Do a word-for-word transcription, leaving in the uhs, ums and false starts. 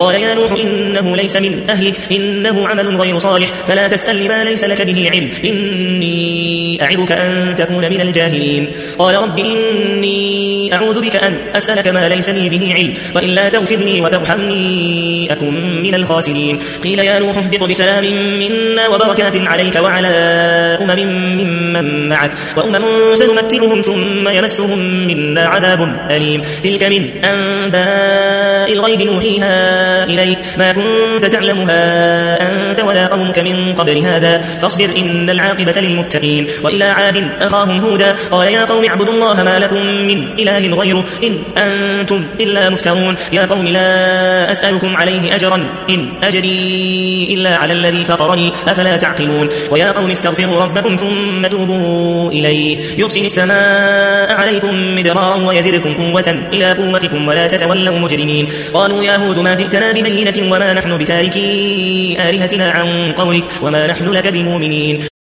قال يا نوح إنه ليس من أهلك إنه عمل غير صالح فلا تسأل ما ليس لك به علم إني أعظك أن تكون من الجاهلين قال رب إني أعوذ بك أن أسألك ما ليس لي به علم وإلا تغفر لي وترحمني أكن من الخاسرين قيل يا نوح اهبط بسلام منا وبركات عليك وعلى أمم ممن معك وأمم سنمتعهم ثم يمسهم منا عذاب أليم تلك من أنباء الغيب نوحيها إليك ما كنت تعلمها أنت ولا قومك من قبل هذا فاصبر إن العاقبة للمتقين وإلى عاد أخاهم هودا قال يا قوم اعبدوا الله ما لكم من إله غيره إن أنتم إلا مفترون يا قوم لا أسألكم عليه أجرا إن أجري إلا على الذي فطرني أفلا تعقلون ويا قوم استغفروا ربكم ثم توبوا إليه يرسل السماء عليكم مدرارا ويزدكم قوة إلى قوتكم ولا تتولوا مجرمين قالوا يا هود ما جئتنا ببينة وما نحن بتاركي آلهتنا عن قولك وما نحن لك بمؤمنين